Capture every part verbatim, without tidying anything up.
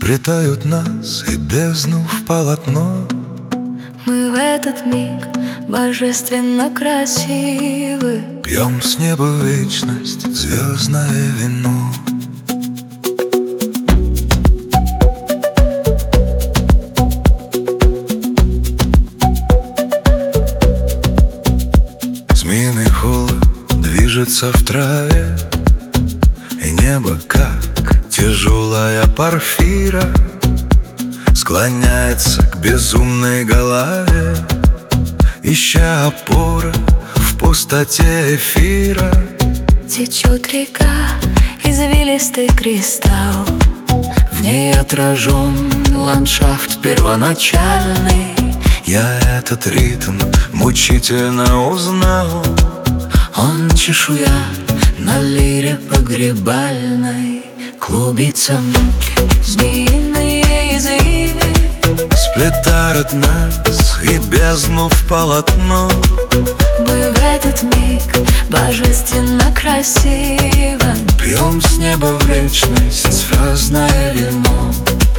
Сплетают нас и бездну в полотно. Мы в этот миг божественно красивы. Пьем с неба вечность, звездное вино. Змеиный холод движется в траве, и небо, как тяжелая порфира, склоняется к безумной голове, ища опоры в пустоте эфира. Течет река, извилистый кристалл, в ней отражен ландшафт первоначальный. Я этот ритм мучительно узнал. Он чешуя на лире погребальной, клубится муки, змеиные извивы сплетают нас и бездну в полотно. Мы в этот миг божественно красивы. Пьем с неба в вечность звездное вино.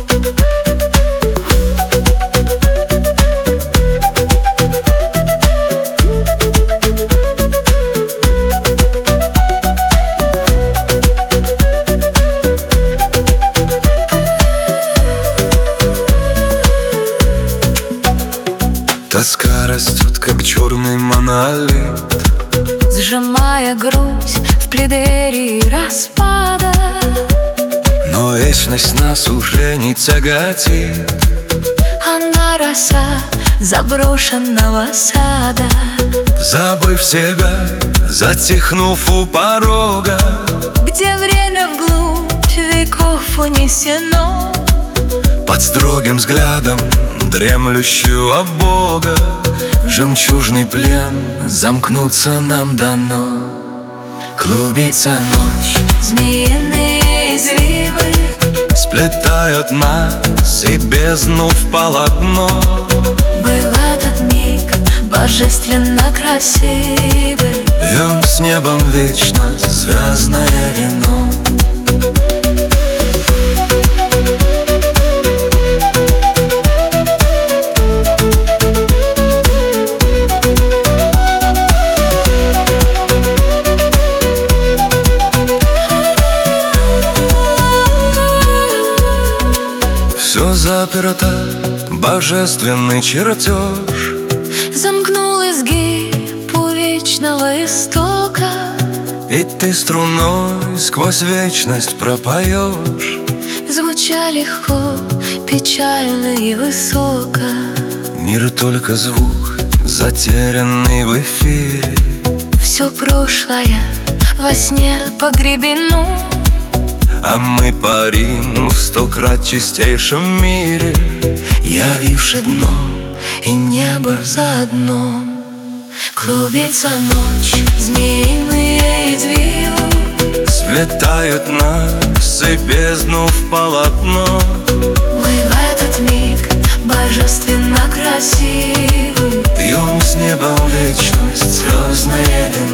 Тоска растет, как черный монолит, сжимая грудь в преддверии распада. Но вечность нас уже не тяготит. Она роса заброшенного сада. Забыв себя, затихнув у порога, где время вглубь веков унесено. под строгим взглядом дремлющего Бога, в жемчужный плен замкнуться нам дано. Клубится ночь, змеиные извивы сплетают нас и бездну в полотно. Мы в этот миг божественно красивы. Пьем с небом вечность звездное вино. Все заперто, божественный чертеж Замкнул изгиб у вечного истока, и ты струной сквозь вечность пропоешь. звуча легко, печально и высоко. Мир только звук, затерянный в эфире. Все прошлое во сне погребено, А мы парим в сто крат чистейшем мире, явивши дно и небо заодно. Клубится ночь, змеиные извивы сплетают нас и бездну в полотно. Мы в этот миг божественно красивы. Пьем с неба вечность звездное вино.